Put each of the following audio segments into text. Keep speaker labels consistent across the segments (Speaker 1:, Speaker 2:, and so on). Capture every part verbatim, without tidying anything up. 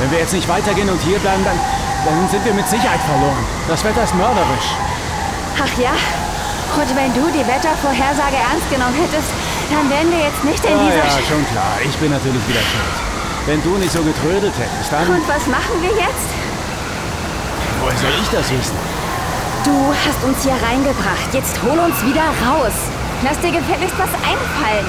Speaker 1: Wenn wir jetzt nicht weitergehen und hier bleiben, dann, dann sind wir mit Sicherheit verloren. Das Wetter ist mörderisch.
Speaker 2: Ach ja? Und wenn du die Wettervorhersage ernst genommen hättest, dann wären wir jetzt nicht in
Speaker 1: Ah,
Speaker 2: dieser...
Speaker 1: ja, schon klar. Ich bin natürlich wieder schuld. Wenn du nicht so getrödelt hättest, dann...
Speaker 2: Und was machen wir jetzt?
Speaker 1: Woher soll ich das wissen?
Speaker 2: Du hast uns hier reingebracht. Jetzt hol uns wieder raus. Lass dir gefälligst was einfallen.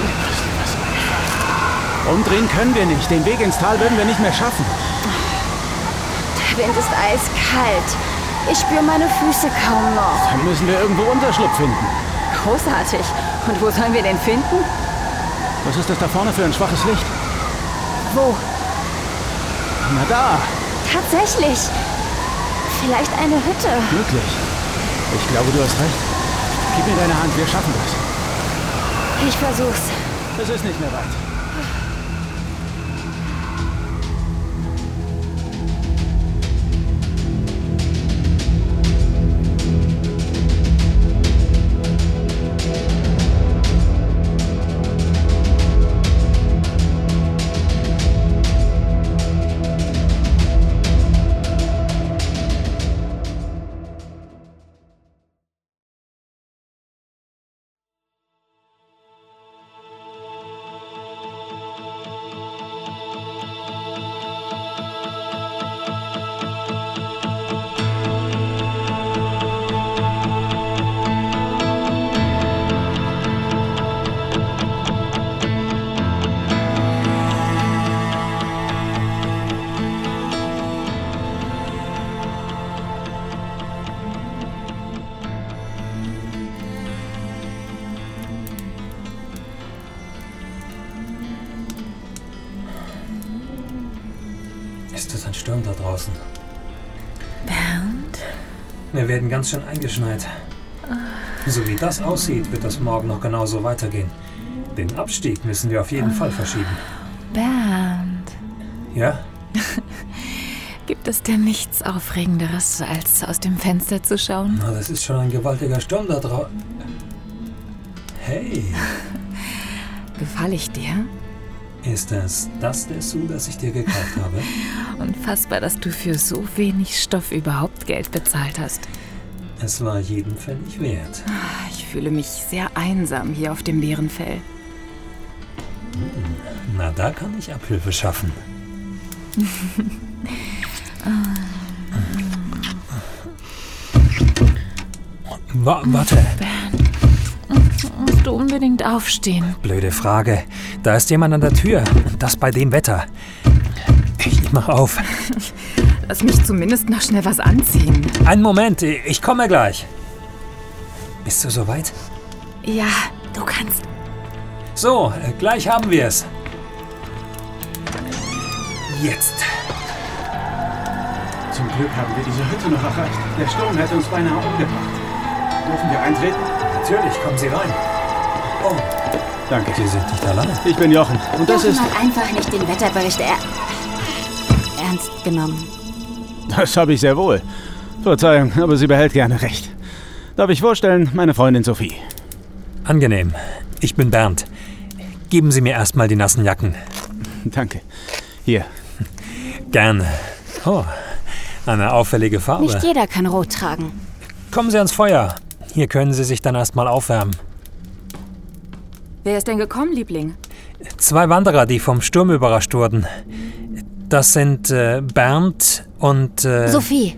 Speaker 1: Umdrehen können wir nicht. Den Weg ins Tal würden wir nicht mehr schaffen.
Speaker 2: Der Wind ist eiskalt. Ich spüre meine Füße kaum noch.
Speaker 1: Dann müssen wir irgendwo Unterschlupf finden.
Speaker 2: Großartig. Und wo sollen wir den finden?
Speaker 1: Was ist das da vorne für ein schwaches Licht?
Speaker 2: Wo?
Speaker 1: Na da.
Speaker 2: Tatsächlich. Vielleicht eine Hütte.
Speaker 1: Möglich. Ich glaube, du hast recht. Gib mir deine Hand, wir schaffen das.
Speaker 2: Ich versuch's.
Speaker 1: Es ist nicht mehr weit.
Speaker 3: Ist das ein Sturm da draußen?
Speaker 2: Bernd?
Speaker 3: Wir werden ganz schön eingeschneit. So wie das aussieht, wird das morgen noch genauso weitergehen. Den Abstieg müssen wir auf jeden Fall verschieben.
Speaker 4: Bernd.
Speaker 3: Ja?
Speaker 4: Gibt es denn nichts Aufregenderes, als aus dem Fenster zu schauen?
Speaker 3: Na, das ist schon ein gewaltiger Sturm da draußen. Hey!
Speaker 4: Gefalle ich dir?
Speaker 3: Ist es das Dessous, das ich dir gekauft habe?
Speaker 4: Unfassbar, dass du für so wenig Stoff überhaupt Geld bezahlt hast.
Speaker 3: Es war jeden Pfennig wert.
Speaker 4: Ich fühle mich sehr einsam hier auf dem Bärenfell.
Speaker 3: Na, da kann ich Abhilfe schaffen. Wa- warte.
Speaker 4: Bernd, musst du unbedingt aufstehen.
Speaker 3: Blöde Frage. Da ist jemand an der Tür. Und das bei dem Wetter. Ich mach auf.
Speaker 4: Lass mich zumindest noch schnell was anziehen.
Speaker 3: Einen Moment, ich komme gleich. Bist du soweit?
Speaker 4: Ja, du kannst.
Speaker 3: So, gleich haben wir es. Jetzt.
Speaker 1: Zum Glück haben wir diese Hütte noch erreicht. Der Sturm hätte uns beinahe umgebracht. Dürfen wir eintreten?
Speaker 3: Natürlich, kommen Sie rein. Oh,
Speaker 1: danke.
Speaker 3: Sie sind nicht allein.
Speaker 1: Ich bin Jochen. Und das
Speaker 2: Jochen
Speaker 1: ist...
Speaker 2: hat einfach nicht den Wetterbericht er ernst genommen.
Speaker 1: Das habe ich sehr wohl. Verzeihung, aber sie behält gerne recht. Darf ich vorstellen, meine Freundin Sophie.
Speaker 3: Angenehm. Ich bin Bernd. Geben Sie mir erstmal die nassen Jacken.
Speaker 1: Danke. Hier.
Speaker 3: Gerne. Oh, eine auffällige Farbe.
Speaker 2: Nicht jeder kann rot tragen.
Speaker 3: Kommen Sie ans Feuer. Hier können Sie sich dann erstmal aufwärmen.
Speaker 4: Wer ist denn gekommen, Liebling?
Speaker 3: Zwei Wanderer, die vom Sturm überrascht wurden. Das sind äh, Bernd und... Äh,
Speaker 2: Sophie.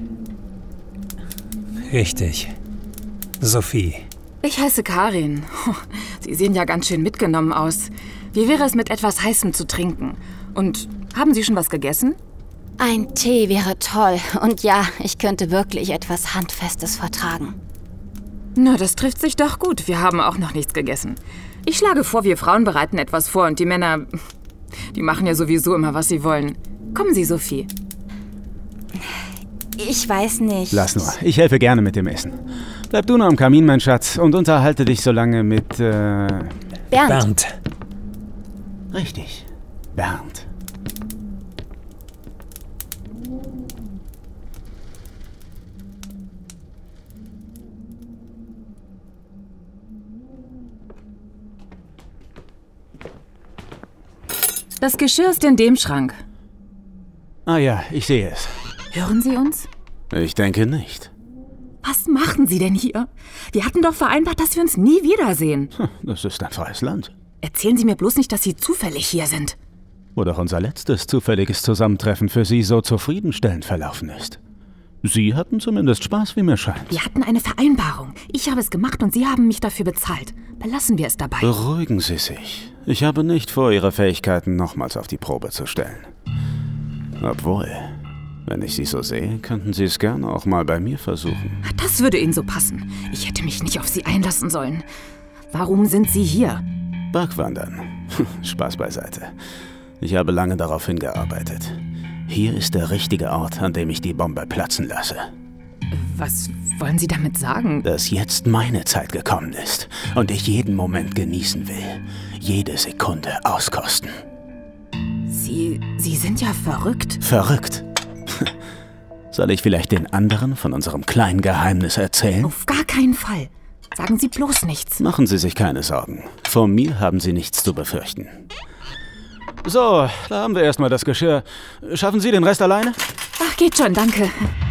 Speaker 3: Richtig. Sophie.
Speaker 4: Ich heiße Karin. Sie sehen ja ganz schön mitgenommen aus. Wie wäre es mit etwas Heißem zu trinken? Und haben Sie schon was gegessen?
Speaker 2: Ein Tee wäre toll. Und ja, ich könnte wirklich etwas Handfestes vertragen.
Speaker 4: Na, das trifft sich doch gut. Wir haben auch noch nichts gegessen. Ich schlage vor, wir Frauen bereiten etwas vor und die Männer, die machen ja sowieso immer, was sie wollen. Kommen Sie, Sophie.
Speaker 2: Ich weiß nicht.
Speaker 1: Lass nur. Ich helfe gerne mit dem Essen. Bleib du nur am Kamin, mein Schatz, und unterhalte dich so lange mit, äh...
Speaker 2: Bernd.
Speaker 3: Bernd.
Speaker 1: Richtig. Bernd.
Speaker 4: Das Geschirr ist in dem Schrank.
Speaker 1: Ah ja, ich sehe es.
Speaker 4: Hören Sie uns?
Speaker 1: Ich denke nicht.
Speaker 4: Was machen Sie denn hier? Wir hatten doch vereinbart, dass wir uns nie wiedersehen.
Speaker 1: Hm, das ist ein freies Land.
Speaker 4: Erzählen Sie mir bloß nicht, dass Sie zufällig hier sind.
Speaker 1: Wo doch unser letztes zufälliges Zusammentreffen für Sie so zufriedenstellend verlaufen ist. Sie hatten zumindest Spaß, wie mir scheint.
Speaker 4: Wir hatten eine Vereinbarung. Ich habe es gemacht und Sie haben mich dafür bezahlt. Belassen wir es dabei.
Speaker 1: Beruhigen Sie sich. Ich habe nicht vor, Ihre Fähigkeiten nochmals auf die Probe zu stellen. Obwohl, wenn ich Sie so sehe, könnten Sie es gerne auch mal bei mir versuchen.
Speaker 4: Das würde Ihnen so passen. Ich hätte mich nicht auf Sie einlassen sollen. Warum sind Sie hier?
Speaker 1: Bergwandern. Spaß beiseite. Ich habe lange darauf hingearbeitet. Hier ist der richtige Ort, an dem ich die Bombe platzen lasse.
Speaker 4: Was wollen Sie damit sagen?
Speaker 1: Dass jetzt meine Zeit gekommen ist und ich jeden Moment genießen will. Jede Sekunde auskosten.
Speaker 4: Sie, Sie sind ja verrückt.
Speaker 1: Verrückt? Soll ich vielleicht den anderen von unserem kleinen Geheimnis erzählen?
Speaker 4: Auf gar keinen Fall. Sagen Sie bloß nichts.
Speaker 1: Machen Sie sich keine Sorgen. Vor mir haben Sie nichts zu befürchten. So, da haben wir erstmal das Geschirr. Schaffen Sie den Rest alleine?
Speaker 4: Ach, geht schon, danke.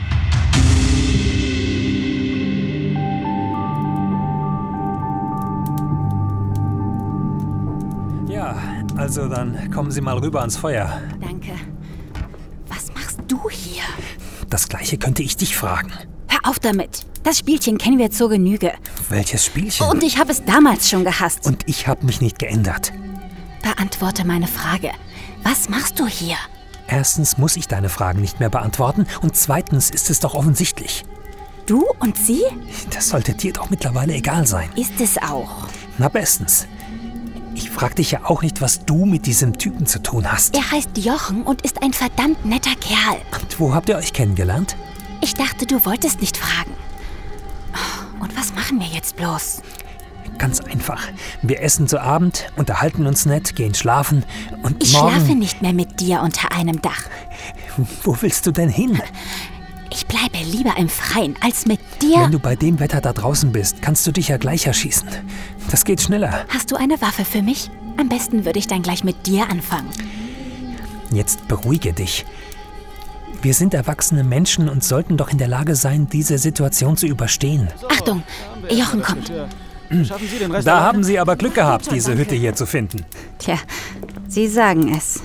Speaker 3: Ja, also dann kommen Sie mal rüber ans Feuer.
Speaker 2: Danke. Was machst du hier?
Speaker 3: Das Gleiche könnte ich dich fragen.
Speaker 2: Hör auf damit. Das Spielchen kennen wir zur Genüge.
Speaker 3: Welches Spielchen?
Speaker 2: Und ich habe es damals schon gehasst.
Speaker 3: Und ich habe mich nicht geändert.
Speaker 2: Beantworte meine Frage. Was machst du hier?
Speaker 3: Erstens muss ich deine Fragen nicht mehr beantworten und zweitens ist es doch offensichtlich.
Speaker 2: Du und sie?
Speaker 3: Das sollte dir doch mittlerweile egal sein.
Speaker 2: Ist es auch.
Speaker 3: Na bestens. Ich frag dich ja auch nicht, was du mit diesem Typen zu tun hast.
Speaker 2: Er heißt Jochen und ist ein verdammt netter Kerl.
Speaker 3: Und wo habt ihr euch kennengelernt?
Speaker 2: Ich dachte, du wolltest nicht fragen. Und was machen wir jetzt bloß?
Speaker 3: Ganz einfach. Wir essen zu Abend, unterhalten uns nett, gehen schlafen und
Speaker 2: Ich
Speaker 3: morgen...
Speaker 2: schlafe nicht mehr mit dir unter einem Dach.
Speaker 3: Wo willst du denn hin?
Speaker 2: Ich bleibe lieber im Freien als mit dir.
Speaker 3: Wenn du bei dem Wetter da draußen bist, kannst du dich ja gleich erschießen. Das geht schneller.
Speaker 2: Hast du eine Waffe für mich? Am besten würde ich dann gleich mit dir anfangen.
Speaker 3: Jetzt beruhige dich. Wir sind erwachsene Menschen und sollten doch in der Lage sein, diese Situation zu überstehen.
Speaker 2: Achtung, Jochen kommt.
Speaker 1: Schaffen Sie den Rest
Speaker 3: Da
Speaker 1: alleine?
Speaker 3: haben Sie aber Glück gehabt, diese Hütte hier zu finden.
Speaker 2: Tja, Sie sagen es.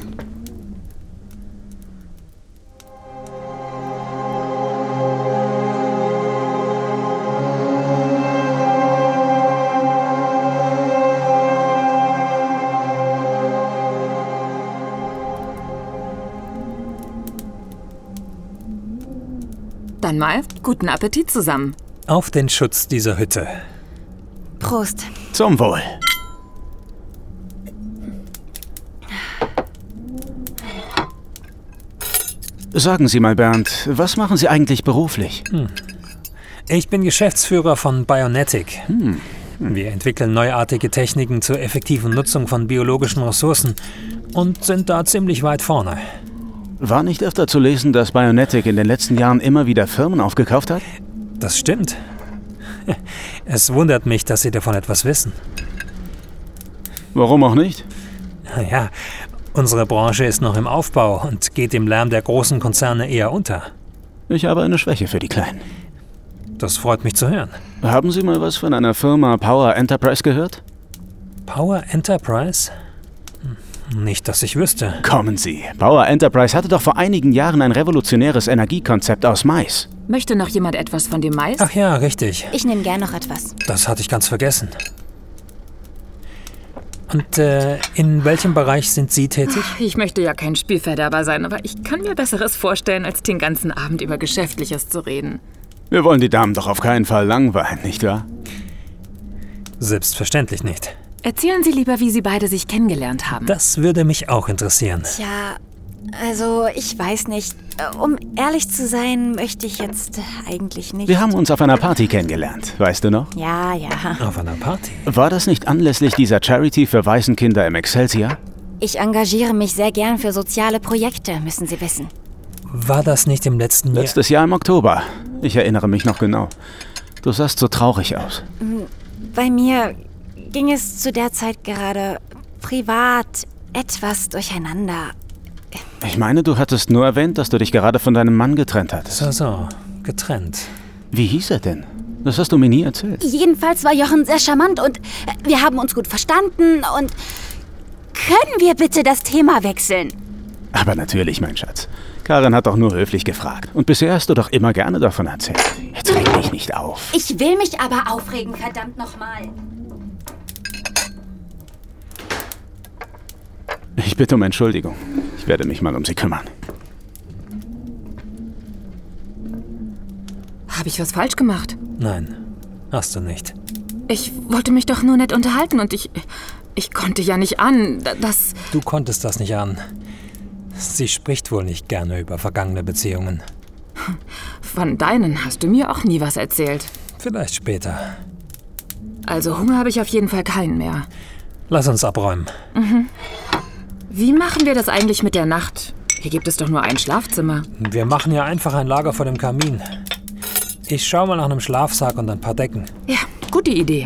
Speaker 4: Dann mal guten Appetit zusammen.
Speaker 3: Auf den Schutz dieser Hütte.
Speaker 2: Prost.
Speaker 1: Zum Wohl. Sagen Sie mal, Bernd, was machen Sie eigentlich beruflich?
Speaker 3: Hm. Ich bin Geschäftsführer von Bionetic.
Speaker 1: Hm.
Speaker 3: Wir entwickeln neuartige Techniken zur effektiven Nutzung von biologischen Ressourcen und sind da ziemlich weit vorne.
Speaker 1: War nicht öfter zu lesen, dass Bionetic in den letzten Jahren immer wieder Firmen aufgekauft hat?
Speaker 3: Das stimmt. Es wundert mich, dass Sie davon etwas wissen.
Speaker 1: Warum auch nicht?
Speaker 3: Ja, unsere Branche ist noch im Aufbau und geht im Lärm der großen Konzerne eher unter.
Speaker 1: Ich habe eine Schwäche für die Kleinen.
Speaker 3: Das freut mich zu hören.
Speaker 1: Haben Sie mal was von einer Firma Power Enterprise gehört?
Speaker 3: Power Enterprise? Nicht, dass ich wüsste.
Speaker 1: Kommen Sie. Power Enterprise hatte doch vor einigen Jahren ein revolutionäres Energiekonzept aus Mais.
Speaker 4: Möchte noch jemand etwas von dem Mais?
Speaker 3: Ach ja, richtig.
Speaker 2: Ich nehme gern noch etwas.
Speaker 3: Das hatte ich ganz vergessen. Und äh, in welchem Bereich sind Sie tätig?
Speaker 4: Ich möchte ja kein Spielverderber sein, aber ich kann mir Besseres vorstellen, als den ganzen Abend über Geschäftliches zu reden.
Speaker 1: Wir wollen die Damen doch auf keinen Fall langweilen, nicht wahr?
Speaker 3: Selbstverständlich nicht.
Speaker 4: Erzählen Sie lieber, wie Sie beide sich kennengelernt haben.
Speaker 3: Das würde mich auch interessieren.
Speaker 2: Tja, also ich weiß nicht. Um ehrlich zu sein, möchte ich jetzt eigentlich nicht.
Speaker 1: Wir haben uns auf einer Party kennengelernt, weißt du noch?
Speaker 2: Ja, ja.
Speaker 3: Auf einer Party?
Speaker 1: War das nicht anlässlich dieser Charity für Waisenkinder im Excelsior?
Speaker 2: Ich engagiere mich sehr gern für soziale Projekte, müssen Sie wissen.
Speaker 3: War das nicht im letzten Jahr?
Speaker 1: Letztes Jahr im Oktober. Ich erinnere mich noch genau. Du sahst so traurig aus.
Speaker 2: Bei mir ging es zu der Zeit gerade privat etwas durcheinander.
Speaker 1: Ich meine, du hattest nur erwähnt, dass du dich gerade von deinem Mann getrennt hattest.
Speaker 3: So, so. Getrennt.
Speaker 1: Wie hieß er denn? Das hast du mir nie erzählt.
Speaker 2: Jedenfalls war Jochen sehr charmant und wir haben uns gut verstanden und... Können wir bitte das Thema wechseln?
Speaker 1: Aber natürlich, mein Schatz. Karin hat doch nur höflich gefragt. Und bisher hast du doch immer gerne davon erzählt. Jetzt reg dich nicht auf.
Speaker 2: Ich will mich aber aufregen, verdammt nochmal.
Speaker 1: Ich bitte um Entschuldigung. Ich werde mich mal um sie kümmern.
Speaker 4: Habe ich was falsch gemacht?
Speaker 3: Nein, hast du nicht.
Speaker 4: Ich wollte mich doch nur nett unterhalten und ich... Ich konnte ja nicht an, dass...
Speaker 3: Du konntest das nicht an. Sie spricht wohl nicht gerne über vergangene Beziehungen.
Speaker 4: Von deinen hast du mir auch nie was erzählt.
Speaker 3: Vielleicht später.
Speaker 4: Also Hunger habe ich auf jeden Fall keinen mehr.
Speaker 3: Lass uns abräumen.
Speaker 4: Mhm. Wie machen wir das eigentlich mit der Nacht? Hier gibt es doch nur ein Schlafzimmer.
Speaker 3: Wir machen ja einfach ein Lager vor dem Kamin. Ich schau mal nach einem Schlafsack und ein paar Decken.
Speaker 4: Ja, gute Idee.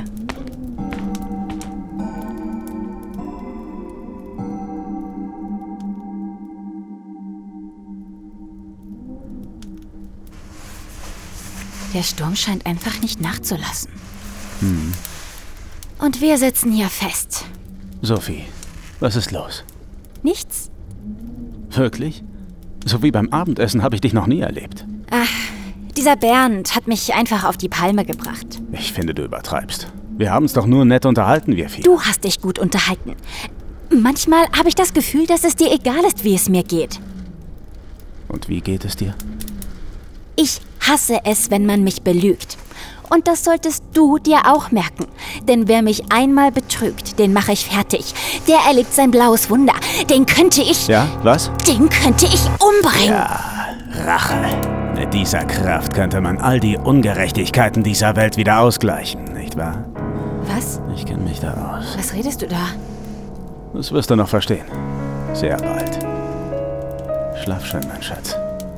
Speaker 2: Der Sturm scheint einfach nicht nachzulassen.
Speaker 1: Hm.
Speaker 2: Und wir sitzen hier fest.
Speaker 1: Sophie, was ist los?
Speaker 2: Nichts?
Speaker 1: Wirklich? So wie beim Abendessen habe ich dich noch nie erlebt.
Speaker 2: Ach, dieser Bernd hat mich einfach auf die Palme gebracht.
Speaker 1: Ich finde, du übertreibst. Wir haben uns doch nur nett unterhalten, wir vier.
Speaker 2: Du hast dich gut unterhalten. Manchmal habe ich das Gefühl, dass es dir egal ist, wie es mir geht.
Speaker 1: Und wie geht es dir?
Speaker 2: Ich hasse es, wenn man mich belügt. Und das solltest du dir auch merken. Denn wer mich einmal betrügt, den mache ich fertig. Der erlebt sein blaues Wunder. Den könnte ich...
Speaker 1: Ja, was?
Speaker 2: Den könnte ich umbringen.
Speaker 1: Ja, Rache. Mit dieser Kraft könnte man all die Ungerechtigkeiten dieser Welt wieder ausgleichen, nicht wahr?
Speaker 2: Was?
Speaker 1: Ich kenne mich da aus.
Speaker 2: Was redest du da?
Speaker 1: Das wirst du noch verstehen. Sehr bald. Schlaf schön, mein Schatz.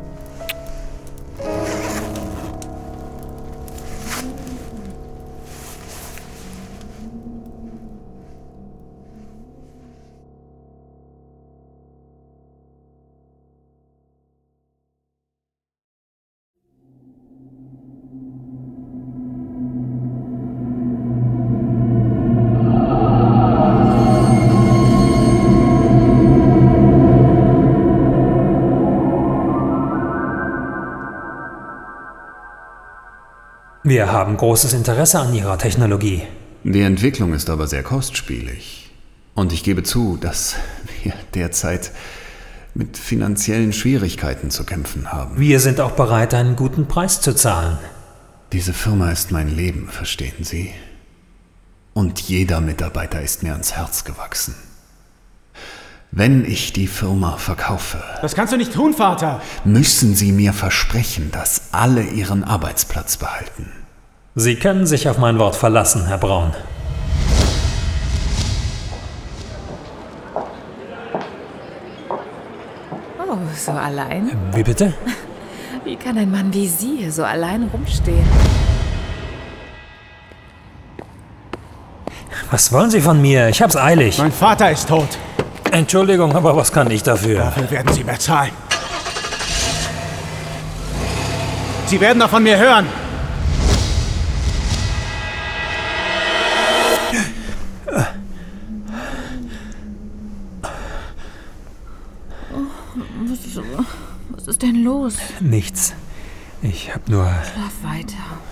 Speaker 3: Wir haben großes Interesse an Ihrer Technologie.
Speaker 5: Die Entwicklung ist aber sehr kostspielig. Und ich gebe zu, dass wir derzeit mit finanziellen Schwierigkeiten zu kämpfen haben.
Speaker 3: Wir sind auch bereit, einen guten Preis zu zahlen.
Speaker 5: Diese Firma ist mein Leben, verstehen Sie? Und jeder Mitarbeiter ist mir ans Herz gewachsen. Wenn ich die Firma verkaufe...
Speaker 1: Das kannst du nicht tun, Vater!
Speaker 5: ...müssen Sie mir versprechen, dass alle ihren Arbeitsplatz behalten.
Speaker 3: Sie können sich auf mein Wort verlassen, Herr Braun.
Speaker 4: Oh, so allein?
Speaker 3: Wie bitte?
Speaker 4: Wie kann ein Mann wie Sie hier so allein rumstehen?
Speaker 3: Was wollen Sie von mir? Ich hab's eilig.
Speaker 1: Mein Vater ist tot.
Speaker 3: Entschuldigung, aber was kann ich dafür?
Speaker 1: Dafür werden Sie mehr zahlen. Sie werden doch von mir hören.
Speaker 4: Was, was ist denn los?
Speaker 3: Nichts. Ich hab nur...
Speaker 4: Schlaf weiter.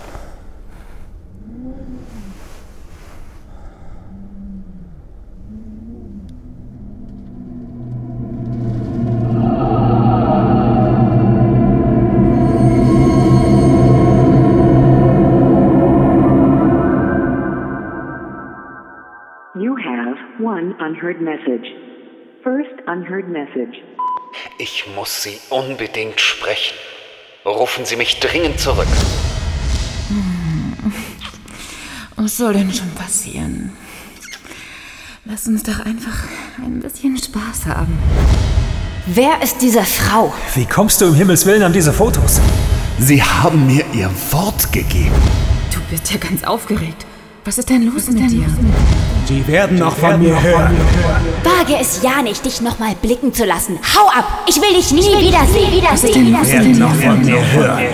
Speaker 6: You have one unheard message. First unheard message.
Speaker 5: Ich muss Sie unbedingt sprechen. Rufen Sie mich dringend zurück.
Speaker 4: Hm. Was soll denn schon passieren? Lass uns doch einfach ein bisschen Spaß haben.
Speaker 2: Wer ist diese Frau?
Speaker 3: Wie kommst du im Himmels Willen an diese Fotos?
Speaker 5: Sie haben mir Ihr Wort gegeben.
Speaker 4: Du bist ja ganz aufgeregt. Was ist denn los, mit, denn dir? los mit dir?
Speaker 7: Sie werden noch von mir hören.
Speaker 2: Wage es ja nicht, dich nochmal blicken zu lassen. Hau ab! Ich will dich nie wiedersehen.
Speaker 7: Sie werden noch von mir hören.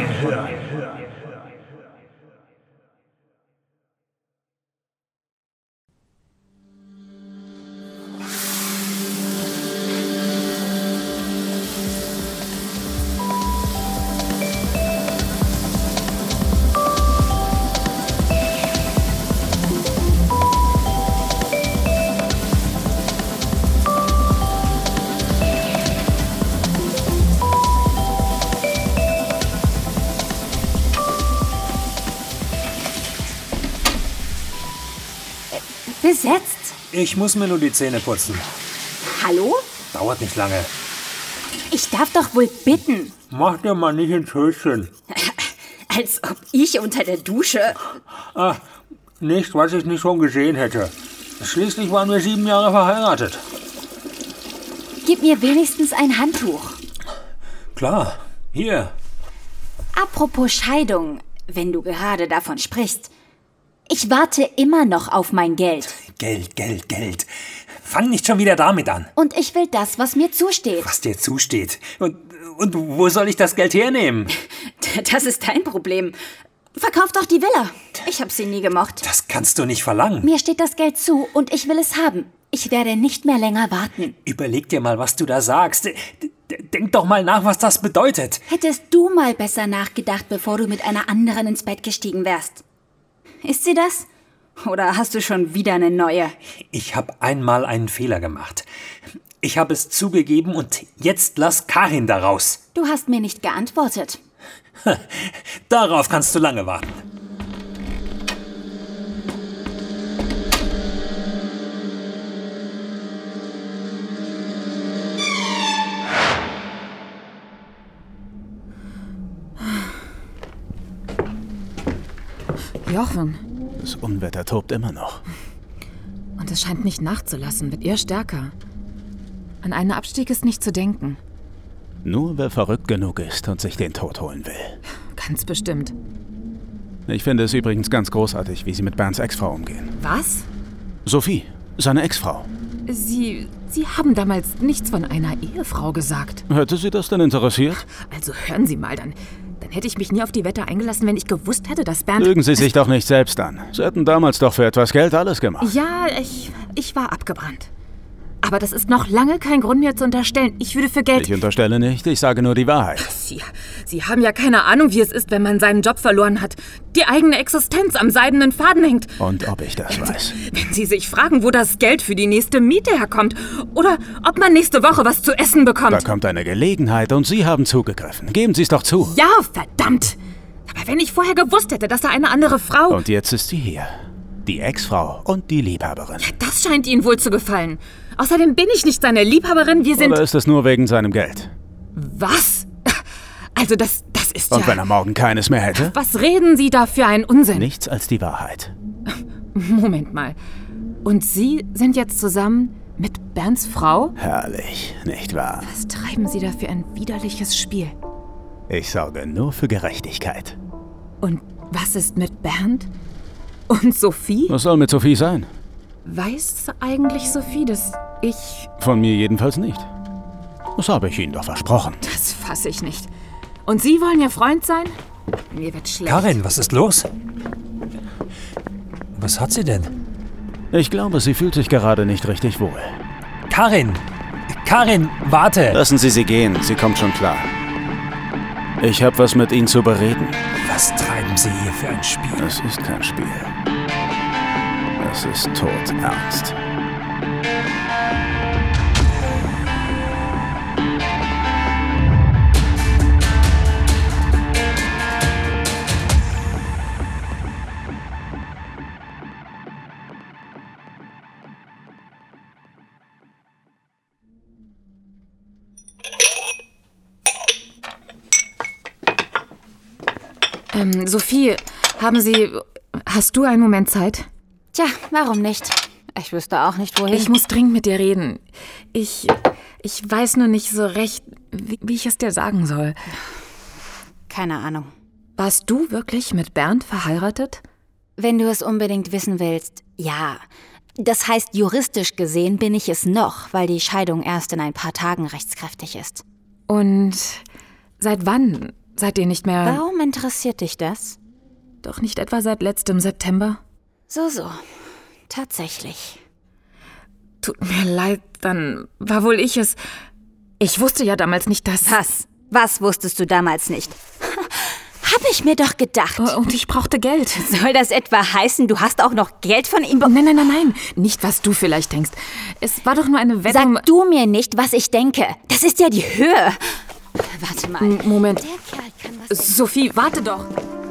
Speaker 2: Besetzt?
Speaker 3: Ich muss mir nur die Zähne putzen.
Speaker 2: Hallo?
Speaker 3: Dauert nicht lange.
Speaker 2: Ich darf doch wohl bitten.
Speaker 3: Mach dir mal nicht ins Höschen.
Speaker 2: Als ob ich unter der Dusche...
Speaker 3: Ah, nicht, was ich nicht schon gesehen hätte. Schließlich waren wir sieben Jahre verheiratet.
Speaker 2: Gib mir wenigstens ein Handtuch.
Speaker 3: Klar, hier.
Speaker 2: Apropos Scheidung, wenn du gerade davon sprichst. Ich warte immer noch auf mein Geld.
Speaker 3: Geld, Geld, Geld. Fang nicht schon wieder damit an.
Speaker 2: Und ich will das, was mir zusteht.
Speaker 3: Was dir zusteht. Und, und wo soll ich das Geld hernehmen?
Speaker 2: Das ist dein Problem. Verkauf doch die Villa. Ich habe sie nie gemocht.
Speaker 3: Das kannst du nicht verlangen.
Speaker 2: Mir steht das Geld zu und ich will es haben. Ich werde nicht mehr länger warten.
Speaker 3: Überleg dir mal, was du da sagst. Denk doch mal nach, was das bedeutet.
Speaker 2: Hättest du mal besser nachgedacht, bevor du mit einer anderen ins Bett gestiegen wärst. Ist sie das? Oder hast du schon wieder eine neue?
Speaker 3: Ich habe einmal einen Fehler gemacht. Ich habe es zugegeben und jetzt lass Karin da raus.
Speaker 2: Du hast mir nicht geantwortet.
Speaker 3: Darauf kannst du lange warten.
Speaker 4: Jochen.
Speaker 1: Das Unwetter tobt immer noch.
Speaker 4: Und es scheint nicht nachzulassen, wird eher stärker. An einen Abstieg ist nicht zu denken.
Speaker 1: Nur wer verrückt genug ist und sich den Tod holen will.
Speaker 4: Ganz bestimmt.
Speaker 1: Ich finde es übrigens ganz großartig, wie Sie mit Bernds Ex-Frau umgehen.
Speaker 4: Was?
Speaker 1: Sophie, seine Ex-Frau.
Speaker 4: Sie... Sie haben damals nichts von einer Ehefrau gesagt.
Speaker 1: Hätte Sie das denn interessiert?
Speaker 4: Also hören Sie mal, dann... Dann hätte ich mich nie auf die Wette eingelassen, wenn ich gewusst hätte, dass Bernd...
Speaker 1: Lügen Sie sich doch nicht selbst an. Sie hätten damals doch für etwas Geld alles gemacht.
Speaker 4: Ja, ich... Ich war abgebrannt. Aber das ist noch lange kein Grund, mir zu unterstellen, ich würde für Geld...
Speaker 1: Ich unterstelle nicht, ich sage nur die Wahrheit.
Speaker 4: Sie, Sie haben ja keine Ahnung, wie es ist, wenn man seinen Job verloren hat. Die eigene Existenz am seidenen Faden hängt.
Speaker 1: Und ob ich das weiß.
Speaker 4: Wenn Sie sich fragen, wo das Geld für die nächste Miete herkommt. Oder ob man nächste Woche was zu essen bekommt.
Speaker 1: Da kommt eine Gelegenheit und Sie haben zugegriffen. Geben Sie es doch zu.
Speaker 4: Ja, verdammt. Aber wenn ich vorher gewusst hätte, dass er eine andere Frau...
Speaker 1: Und jetzt ist sie hier. Die Ex-Frau und die Liebhaberin.
Speaker 4: Ja, das scheint Ihnen wohl zu gefallen. Außerdem bin ich nicht seine Liebhaberin, wir sind...
Speaker 1: Oder ist es nur wegen seinem Geld?
Speaker 4: Was? Also das, das ist ja...
Speaker 1: Und wenn er morgen keines mehr hätte?
Speaker 4: Was reden Sie da für einen Unsinn?
Speaker 1: Nichts als die Wahrheit.
Speaker 4: Moment mal. Und Sie sind jetzt zusammen mit Bernds Frau?
Speaker 1: Herrlich, nicht wahr?
Speaker 4: Was treiben Sie da für ein widerliches Spiel?
Speaker 1: Ich sorge nur für Gerechtigkeit.
Speaker 4: Und was ist mit Bernd? Und Sophie?
Speaker 1: Was soll mit Sophie sein?
Speaker 4: Weiß eigentlich Sophie, dass ich...
Speaker 1: Von mir jedenfalls nicht. Das habe ich Ihnen doch versprochen.
Speaker 4: Das fasse ich nicht. Und Sie wollen Ihr Freund sein? Mir wird schlecht.
Speaker 3: Karin, was ist los? Was hat sie denn?
Speaker 1: Ich glaube, sie fühlt sich gerade nicht richtig wohl.
Speaker 3: Karin! Karin, warte!
Speaker 1: Lassen Sie sie gehen, sie kommt schon klar. Ich habe was mit Ihnen zu bereden.
Speaker 3: Was treiben Sie hier für ein Spiel?
Speaker 1: Das ist kein Spiel. Es ist todernst.
Speaker 4: Ähm, Sophie, haben Sie... Hast du einen Moment Zeit?
Speaker 2: Tja, warum nicht? Ich wüsste auch nicht, wohin.
Speaker 4: Ich muss dringend mit dir reden. Ich... Ich weiß nur nicht so recht, wie, wie ich es dir sagen soll.
Speaker 2: Keine Ahnung.
Speaker 4: Warst du wirklich mit Bernd verheiratet?
Speaker 2: Wenn du es unbedingt wissen willst, ja. Das heißt, juristisch gesehen bin ich es noch, weil die Scheidung erst in ein paar Tagen rechtskräftig ist.
Speaker 4: Und seit wann seid ihr nicht mehr...
Speaker 2: Warum interessiert dich das?
Speaker 4: Doch nicht etwa seit letztem September?
Speaker 2: So, so. Tatsächlich.
Speaker 4: Tut mir leid, dann war wohl ich es. Ich wusste ja damals nicht, dass...
Speaker 2: Was? Was wusstest du damals nicht? Hab ich mir doch gedacht.
Speaker 4: Und ich brauchte Geld.
Speaker 2: Soll das etwa heißen, du hast auch noch Geld von ihm bekommen?
Speaker 4: Nein, nein, nein, nein. Nicht, was du vielleicht denkst. Es war doch nur eine Wette.
Speaker 2: Sag du mir nicht, was ich denke. Das ist ja die Höhe. Warte mal.
Speaker 4: M- Moment.
Speaker 2: Der Kerl kann was denken.
Speaker 4: Sophie, warte doch.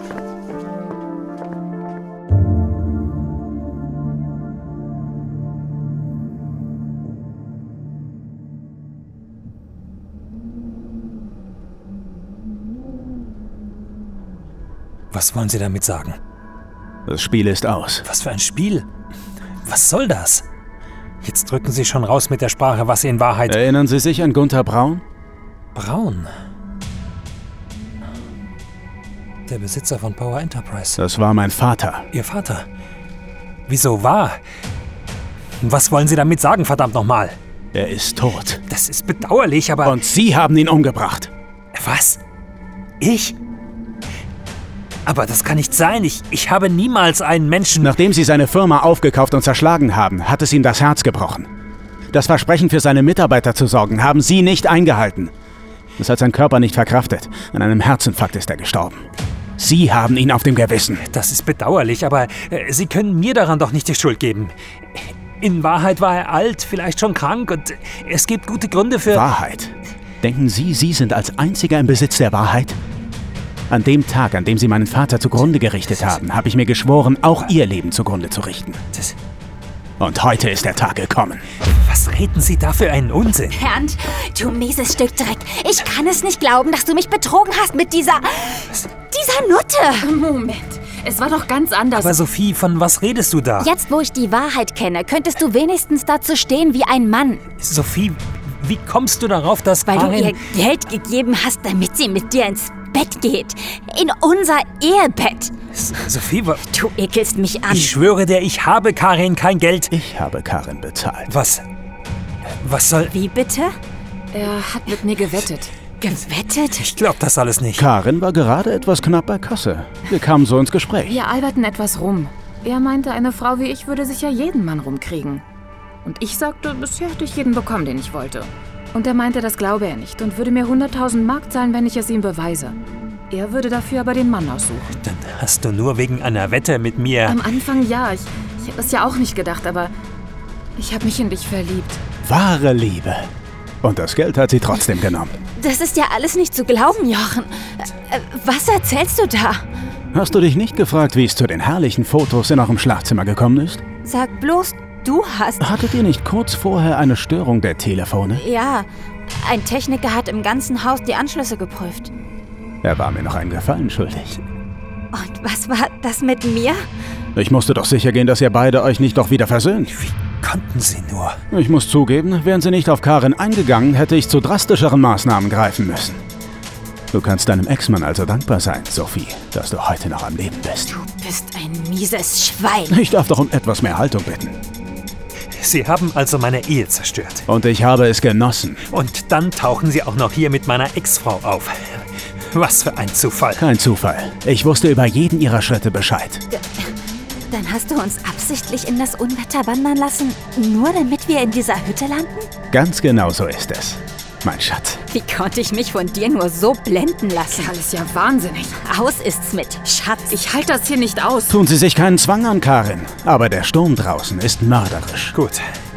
Speaker 3: Was wollen Sie damit sagen?
Speaker 1: Das Spiel ist aus.
Speaker 3: Was für ein Spiel? Was soll das? Jetzt drücken Sie schon raus mit der Sprache, was Sie in Wahrheit...
Speaker 1: Erinnern Sie sich an Gunther Braun?
Speaker 3: Braun? Der Besitzer von Power Enterprise.
Speaker 1: Das war mein Vater.
Speaker 3: Ihr Vater? Wieso war? Was wollen Sie damit sagen, verdammt nochmal?
Speaker 1: Er ist tot.
Speaker 3: Das ist bedauerlich, aber...
Speaker 1: Und Sie haben ihn umgebracht.
Speaker 3: Was? Ich? Aber das kann nicht sein. Ich, ich habe niemals einen Menschen...
Speaker 1: Nachdem Sie seine Firma aufgekauft und zerschlagen haben, hat es ihm das Herz gebrochen. Das Versprechen, für seine Mitarbeiter zu sorgen, haben Sie nicht eingehalten. Das hat sein Körper nicht verkraftet. An einem Herzinfarkt ist er gestorben. Sie haben ihn auf dem Gewissen.
Speaker 3: Das ist bedauerlich, aber äh, Sie können mir daran doch nicht die Schuld geben. In Wahrheit war er alt, vielleicht schon krank und es gibt gute Gründe für...
Speaker 1: Wahrheit? Denken Sie, Sie sind als Einziger im Besitz der Wahrheit? An dem Tag, an dem Sie meinen Vater zugrunde gerichtet haben, habe ich mir geschworen, auch Ihr Leben zugrunde zu richten.
Speaker 3: Das,
Speaker 1: Und heute ist der Tag gekommen.
Speaker 3: was reden Sie da für einen Unsinn?
Speaker 2: Bernd, du mieses Stück Dreck. Ich kann es nicht glauben, dass du mich betrogen hast mit dieser... dieser Nutte.
Speaker 4: Moment. Es war doch ganz anders.
Speaker 3: Aber Sophie, von was redest du da?
Speaker 2: Jetzt, wo ich die Wahrheit kenne, könntest du wenigstens dazu stehen wie ein Mann.
Speaker 3: Sophie, wie kommst du darauf, dass
Speaker 2: Weil
Speaker 3: Karin...
Speaker 2: du ihr Geld gegeben hast, damit sie mit dir ins Bett geht. In unser Ehebett.
Speaker 3: S- Sophie, wa-
Speaker 2: Du ekelst mich an.
Speaker 3: ich schwöre dir, ich habe Karin kein Geld.
Speaker 1: Ich habe Karin bezahlt.
Speaker 3: Was? Was soll...
Speaker 2: Wie bitte?
Speaker 4: Er hat mit mir gewettet.
Speaker 2: Gewettet?
Speaker 3: Ich glaub das alles nicht.
Speaker 1: Karin war gerade etwas knapp bei Kasse. Wir kamen so ins Gespräch.
Speaker 4: Wir alberten etwas rum. Er meinte, eine Frau wie ich würde sicher jeden Mann rumkriegen. Und ich sagte, bisher hätte ich jeden bekommen, den ich wollte. Und er meinte, das glaube er nicht und würde mir hunderttausend Mark zahlen, wenn ich es ihm beweise. Er würde dafür aber den Mann aussuchen.
Speaker 3: Dann hast du nur wegen einer Wette mit mir...
Speaker 4: Am Anfang ja, ich, ich hätte es ja auch nicht gedacht, aber ich habe mich in dich verliebt.
Speaker 1: Wahre Liebe. Und das Geld hat sie trotzdem genommen.
Speaker 2: Das ist ja alles nicht zu glauben, Jochen. Äh, was erzählst du da?
Speaker 1: Hast du dich nicht gefragt, wie es zu den herrlichen Fotos in eurem Schlafzimmer gekommen ist?
Speaker 2: Sag bloß, du hast...
Speaker 1: Hattet ihr nicht kurz vorher eine Störung der Telefone?
Speaker 2: Ja, ein Techniker hat im ganzen Haus die Anschlüsse geprüft.
Speaker 1: Er war mir noch einen Gefallen schuldig.
Speaker 2: Und was war das mit mir?
Speaker 1: Ich musste doch sicher gehen, dass ihr beide euch nicht doch wieder versöhnt.
Speaker 3: Wie konnten sie nur?
Speaker 1: Ich muss zugeben, wären sie nicht auf Karin eingegangen, hätte ich zu drastischeren Maßnahmen greifen müssen. Du kannst deinem Ex-Mann also dankbar sein, Sophie, dass du heute noch am Leben bist.
Speaker 2: Du bist ein mieses Schwein.
Speaker 1: Ich darf doch um etwas mehr Haltung bitten.
Speaker 3: Sie haben also meine Ehe zerstört.
Speaker 1: Und ich habe es genossen.
Speaker 3: Und dann tauchen sie auch noch hier mit meiner Ex-Frau auf. Was für ein Zufall.
Speaker 1: Kein Zufall. Ich wusste über jeden ihrer Schritte Bescheid.
Speaker 2: Dann hast du uns absichtlich in das Unwetter wandern lassen, nur damit wir in dieser Hütte landen?
Speaker 1: Ganz genau so ist es, mein Schatz.
Speaker 2: Wie konnte ich mich von dir nur so blenden lassen?
Speaker 4: Das ist ja wahnsinnig.
Speaker 2: Aus ist's mit Schatz.
Speaker 4: Ich halte das hier nicht aus.
Speaker 1: Tun Sie sich keinen Zwang an, Karin. Aber der Sturm draußen ist mörderisch.
Speaker 3: Gut.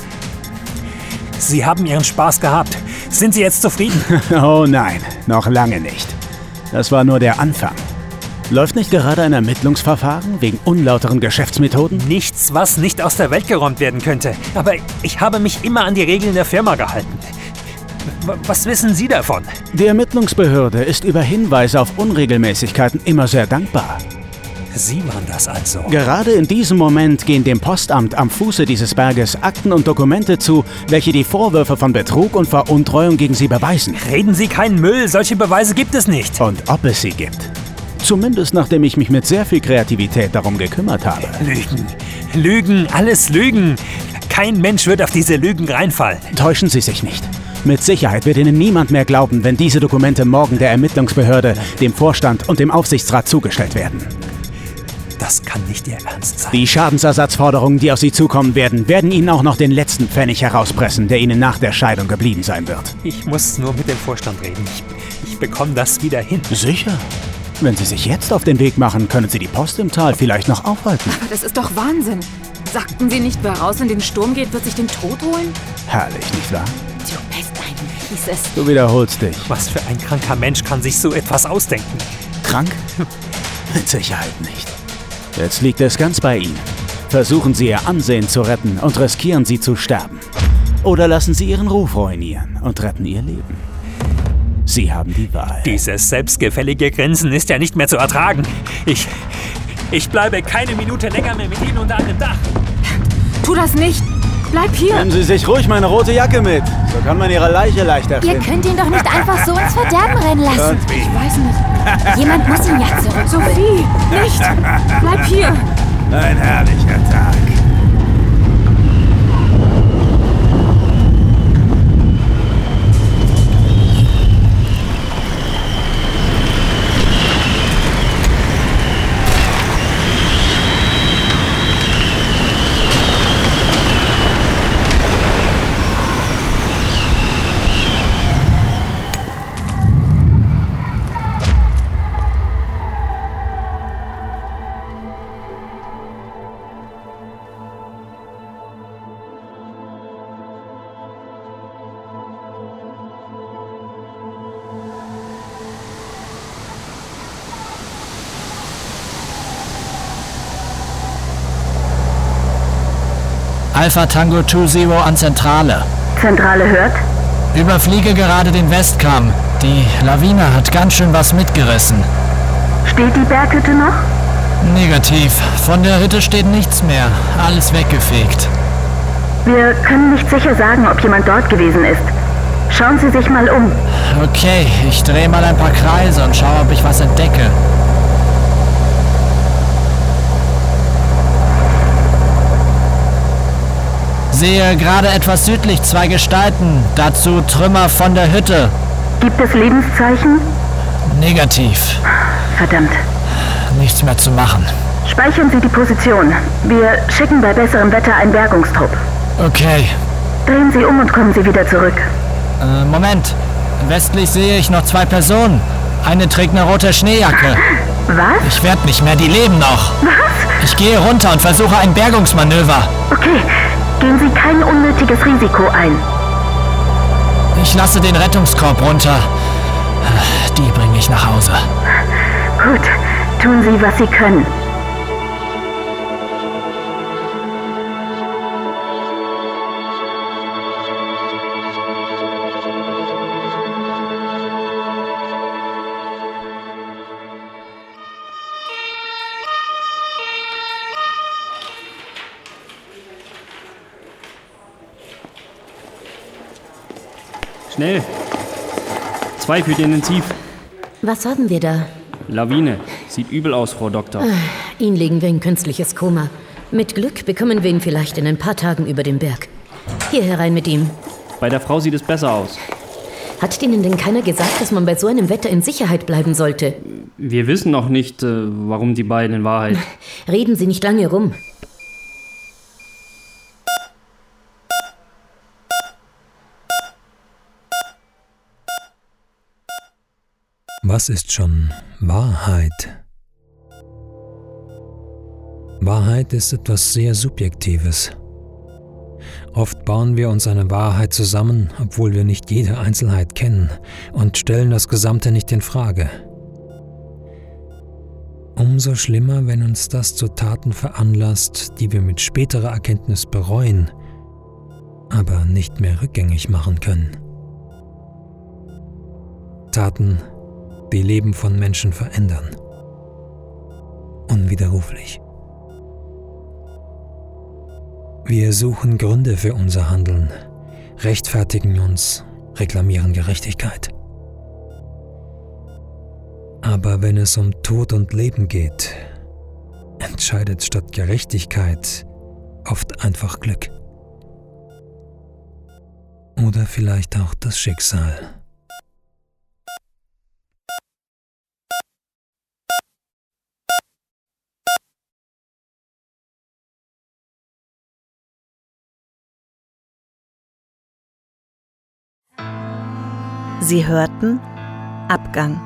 Speaker 3: Sie haben Ihren Spaß gehabt. Sind Sie jetzt zufrieden?
Speaker 1: Oh nein, noch lange nicht. Das war nur der Anfang. Läuft nicht gerade ein Ermittlungsverfahren wegen unlauteren Geschäftsmethoden?
Speaker 3: Nichts, was nicht aus der Welt geräumt werden könnte. Aber ich habe mich immer an die Regeln der Firma gehalten. W- Was wissen Sie davon?
Speaker 1: Die Ermittlungsbehörde ist über Hinweise auf Unregelmäßigkeiten immer sehr dankbar.
Speaker 3: Sie waren das also.
Speaker 1: Gerade in diesem Moment gehen dem Postamt am Fuße dieses Berges Akten und Dokumente zu, welche die Vorwürfe von Betrug und Veruntreuung gegen Sie beweisen.
Speaker 3: Reden Sie keinen Müll, solche Beweise gibt es nicht.
Speaker 1: Und ob es sie gibt. Zumindest nachdem ich mich mit sehr viel Kreativität darum gekümmert habe.
Speaker 3: Lügen. Lügen, alles Lügen. Kein Mensch wird auf diese Lügen reinfallen.
Speaker 1: Täuschen Sie sich nicht. Mit Sicherheit wird Ihnen niemand mehr glauben, wenn diese Dokumente morgen der Ermittlungsbehörde, dem Vorstand und dem Aufsichtsrat zugestellt werden.
Speaker 3: Das kann nicht Ihr Ernst sein.
Speaker 1: Die Schadensersatzforderungen, die auf Sie zukommen werden, werden Ihnen auch noch den letzten Pfennig herauspressen, der Ihnen nach der Scheidung geblieben sein wird.
Speaker 3: Ich muss nur mit dem Vorstand reden. Ich, ich bekomme das wieder hin.
Speaker 1: Sicher. Wenn Sie sich jetzt auf den Weg machen, können Sie die Post im Tal vielleicht noch aufhalten.
Speaker 4: Aber das ist doch Wahnsinn. Sagten Sie nicht, wer raus in den Sturm geht, wird sich den Tod holen?
Speaker 1: Herrlich, nicht wahr?
Speaker 2: Du bist ein Mieses.
Speaker 1: Du wiederholst dich.
Speaker 3: Was für ein kranker Mensch kann sich so etwas ausdenken?
Speaker 1: Krank? Mit Sicherheit nicht. Jetzt liegt es ganz bei Ihnen. Versuchen Sie Ihr Ansehen zu retten und riskieren Sie zu sterben. Oder lassen Sie Ihren Ruf ruinieren und retten Ihr Leben. Sie haben die Wahl.
Speaker 3: Dieses selbstgefällige Grinsen ist ja nicht mehr zu ertragen. Ich... Ich bleibe keine Minute länger mehr mit Ihnen unter einem Dach.
Speaker 4: Tu das nicht! Bleib hier!
Speaker 1: Nehmen Sie sich ruhig meine rote Jacke mit. So kann man Ihre Leiche leichter
Speaker 2: Ihr
Speaker 1: finden.
Speaker 2: könnt ihn doch nicht einfach so ins Verderben rennen lassen.
Speaker 1: Und wie?
Speaker 4: Ich weiß nicht.
Speaker 2: Jemand muss ihn ja zurück.
Speaker 4: Sophie! Nicht! Bleib hier!
Speaker 1: Ein herrlicher Tag.
Speaker 8: Alpha Tango zwei Zero an Zentrale.
Speaker 6: Zentrale hört?
Speaker 8: Überfliege gerade den Westkamm. Die Lawine hat ganz schön was mitgerissen.
Speaker 6: Steht die Berghütte noch?
Speaker 8: Negativ. Von der Hütte steht nichts mehr. Alles weggefegt.
Speaker 6: Wir können nicht sicher sagen, ob jemand dort gewesen ist. Schauen Sie sich mal um.
Speaker 8: Okay, ich drehe mal ein paar Kreise und schaue, ob ich was entdecke. Sehe gerade etwas südlich zwei Gestalten, dazu Trümmer von der Hütte.
Speaker 6: Gibt es Lebenszeichen?
Speaker 8: Negativ.
Speaker 6: Verdammt.
Speaker 8: Nichts mehr zu machen.
Speaker 6: Speichern Sie die Position. Wir schicken bei besserem Wetter einen Bergungstrupp.
Speaker 8: Okay.
Speaker 6: Drehen Sie um und kommen Sie wieder zurück.
Speaker 8: Äh, Moment. Westlich sehe ich noch zwei Personen. Eine trägt eine rote Schneejacke.
Speaker 6: Was?
Speaker 8: Ich werde nicht mehr, die leben noch.
Speaker 6: Was?
Speaker 8: Ich gehe runter und versuche ein Bergungsmanöver.
Speaker 6: Okay. Gehen Sie kein unnötiges Risiko ein.
Speaker 8: Ich lasse den Rettungskorb runter. Die bringe ich nach Hause.
Speaker 6: Gut, tun Sie, was Sie können.
Speaker 9: Schnell! Zwei für den Intensiv.
Speaker 10: Was haben wir da?
Speaker 9: Lawine. Sieht übel aus, Frau Doktor.
Speaker 10: Ah, ihn legen wir in künstliches Koma. Mit Glück bekommen wir ihn vielleicht in ein paar Tagen über den Berg. Hier herein mit ihm.
Speaker 9: Bei der Frau sieht es besser aus.
Speaker 10: Hat Ihnen denn keiner gesagt, dass man bei so einem Wetter in Sicherheit bleiben sollte?
Speaker 9: Wir wissen noch nicht, äh, warum die beiden in Wahrheit...
Speaker 10: Reden Sie nicht lange rum.
Speaker 3: Was ist schon Wahrheit? Wahrheit ist etwas sehr Subjektives. Oft bauen wir uns eine Wahrheit zusammen, obwohl wir nicht jede Einzelheit kennen und stellen das Gesamte nicht in Frage. Umso schlimmer, wenn uns das zu Taten veranlasst, die wir mit späterer Erkenntnis bereuen, aber nicht mehr rückgängig machen können. Taten, die Leben von Menschen verändern. Unwiderruflich. Wir suchen Gründe für unser Handeln, rechtfertigen uns, reklamieren Gerechtigkeit. Aber wenn es um Tod und Leben geht, entscheidet statt Gerechtigkeit oft einfach Glück. Oder vielleicht auch das Schicksal.
Speaker 11: Sie hörten Abgang.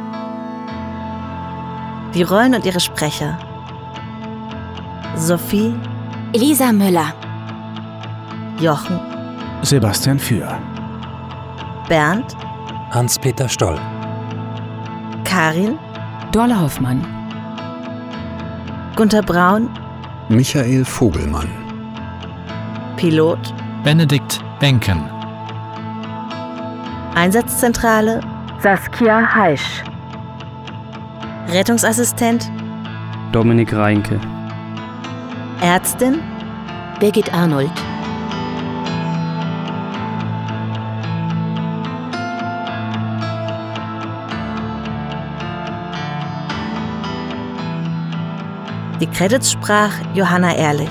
Speaker 11: Die Rollen und ihre Sprecher: Sophie,
Speaker 2: Elisa Müller,
Speaker 11: Jochen,
Speaker 1: Sebastian Für,
Speaker 11: Bernd,
Speaker 3: Hans-Peter Stoll,
Speaker 11: Karin,
Speaker 4: Dorle Hoffmann,
Speaker 11: Gunther Braun,
Speaker 5: Michael Vogelmann,
Speaker 11: Pilot,
Speaker 8: Benedikt Benken,
Speaker 11: Einsatzzentrale,
Speaker 6: Saskia Heisch,
Speaker 11: Rettungsassistent,
Speaker 9: Dominik Reinke,
Speaker 11: Ärztin,
Speaker 10: Birgit Arnold.
Speaker 11: Die Credits sprach Johanna Ehrlich.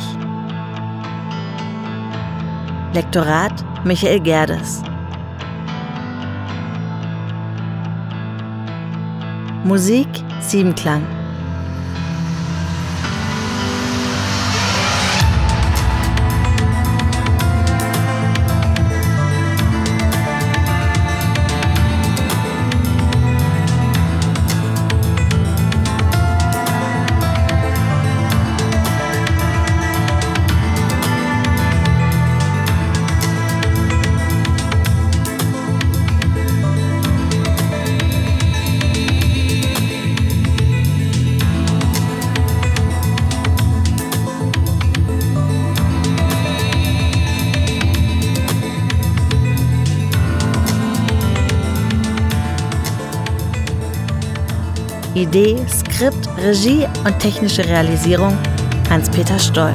Speaker 11: Lektorat Michael Gerdes. Musik Siebenklang. Idee, Skript, Regie und technische Realisierung Hans-Peter Stoll.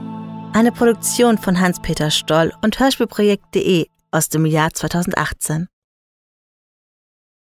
Speaker 11: Eine Produktion von Hans-Peter Stoll und Hörspielprojekt punkt de aus dem Jahr zweitausendachtzehn.